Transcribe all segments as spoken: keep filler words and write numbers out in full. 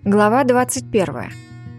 Глава двадцать первая.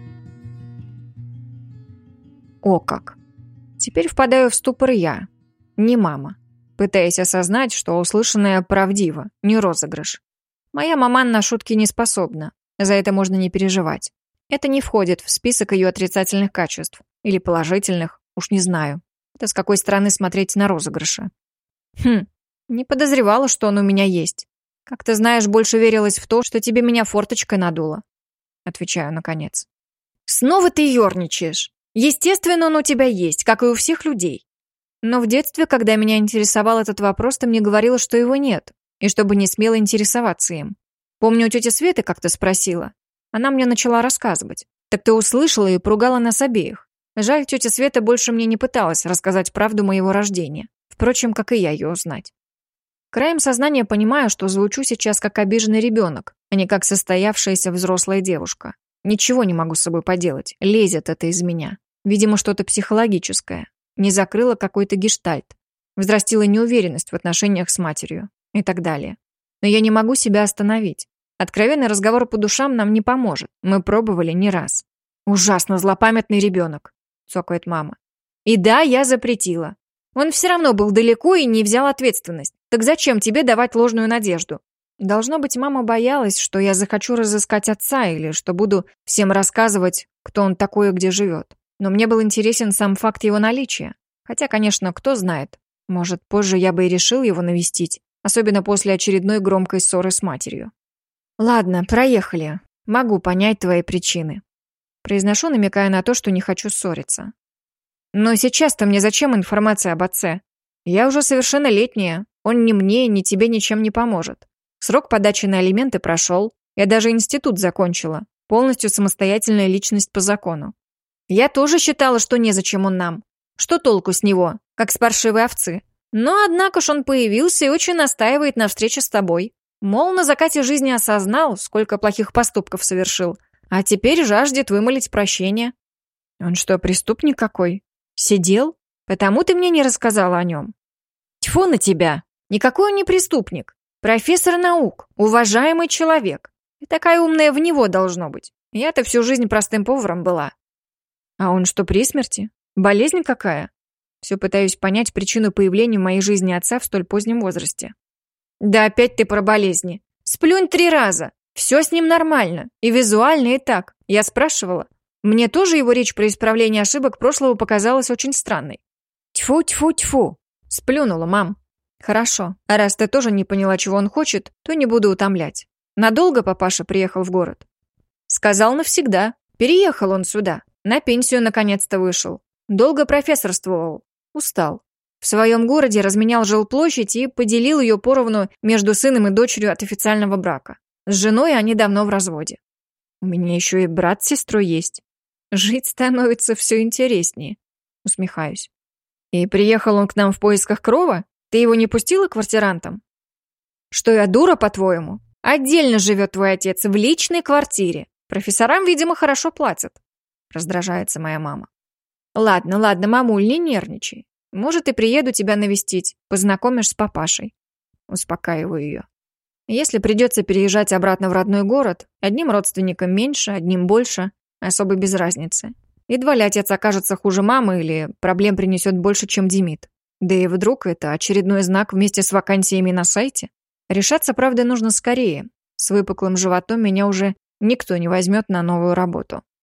О как! Теперь впадаю в ступор я, не мама, пытаясь осознать, что услышанное правдиво, не розыгрыш. Моя маман на шутки не способна, за это можно не переживать. Это не входит в список ее отрицательных качеств. Или положительных, уж не знаю. Это с какой стороны смотреть на розыгрыши. Хм, не подозревала, что он у меня есть. Как ты знаешь, больше верилась в то, что тебе меня форточкой надуло. Отвечаю, наконец. Снова ты ерничаешь. Естественно, он у тебя есть, как и у всех людей. Но в детстве, когда меня интересовал этот вопрос, ты мне говорила, что его нет, и чтобы не смело интересоваться им. Помню, у тети Светы как-то спросила. Она мне начала рассказывать. Так ты услышала и поругала нас обеих. Жаль, тетя Света больше мне не пыталась рассказать правду моего рождения. Впрочем, как и я ее узнать. Краем сознания понимаю, что звучу сейчас как обиженный ребенок, а не как состоявшаяся взрослая девушка. Ничего не могу с собой поделать, лезет это из меня. Видимо, что-то психологическое. Не закрыла какой-то гештальт. Взрастила неуверенность в отношениях с матерью. И так далее. Но я не могу себя остановить. Откровенный разговор по душам нам не поможет. Мы пробовали не раз. Ужасно злопамятный ребенок, цокает мама. И да, я запретила. Он все равно был далеко и не взял ответственность. Так зачем тебе давать ложную надежду? Должно быть, мама боялась, что я захочу разыскать отца или что буду всем рассказывать, кто он такой и где живет. Но мне был интересен сам факт его наличия. Хотя, конечно, кто знает. Может, позже я бы и решил его навестить, особенно после очередной громкой ссоры с матерью. Ладно, проехали. Могу понять твои причины. Произношу, намекая на то, что не хочу ссориться. Но сейчас-то мне зачем информация об отце? Я уже совершеннолетняя. Он ни мне, ни тебе ничем не поможет. Срок подачи на алименты прошел. Я даже институт закончила. Полностью самостоятельная личность по закону. Я тоже считала, что незачем он нам. Что толку с него, как с паршивой овцы? Но однако ж он появился и очень настаивает на встрече с тобой. Мол, на закате жизни осознал, сколько плохих поступков совершил, а теперь жаждет вымолить прощение. Он что, преступник какой? Сидел? Потому ты мне не рассказала о нем. Тьфу на тебя! Никакой он не преступник. Профессор наук, уважаемый человек. И такая умная в него должно быть. Я-то всю жизнь простым поваром была. А он что, при смерти? Болезнь какая? Все пытаюсь понять причину появления в моей жизни отца в столь позднем возрасте. Да опять ты про болезни. Сплюнь три раза. Все с ним нормально. И визуально, и так. Я спрашивала. Мне тоже его речь про исправление ошибок прошлого показалась очень странной. Тьфу-тьфу-тьфу. Сплюнула, мам. Хорошо. А раз ты тоже не поняла, чего он хочет, то не буду утомлять. Надолго папаша приехал в город? Сказал навсегда. Переехал он сюда. На пенсию наконец-то вышел. Долго профессорствовал. Устал. В своем городе разменял жилплощадь и поделил ее поровну между сыном и дочерью от официального брака. С женой они давно в разводе. У меня еще и брат с сестрой есть. Жить становится все интереснее. Усмехаюсь. И приехал он к нам в поисках крова? Ты его не пустила квартирантам? Что я дура, по-твоему? Отдельно живет твой отец, в личной квартире. Профессорам, видимо, хорошо платят. Раздражается моя мама. Ладно, ладно, мамуль, не нервничай. Может, и приеду тебя навестить, познакомишь с папашей. Успокаиваю ее. Если придется переезжать обратно в родной город, одним родственникам меньше, одним больше, особо без разницы. Едва ли отец окажется хуже мамы или проблем принесет больше, чем Демид. Да и вдруг это очередной знак вместе с вакансиями на сайте. Решаться, правда, нужно скорее. С выпуклым животом меня уже никто не возьмет на новую работу.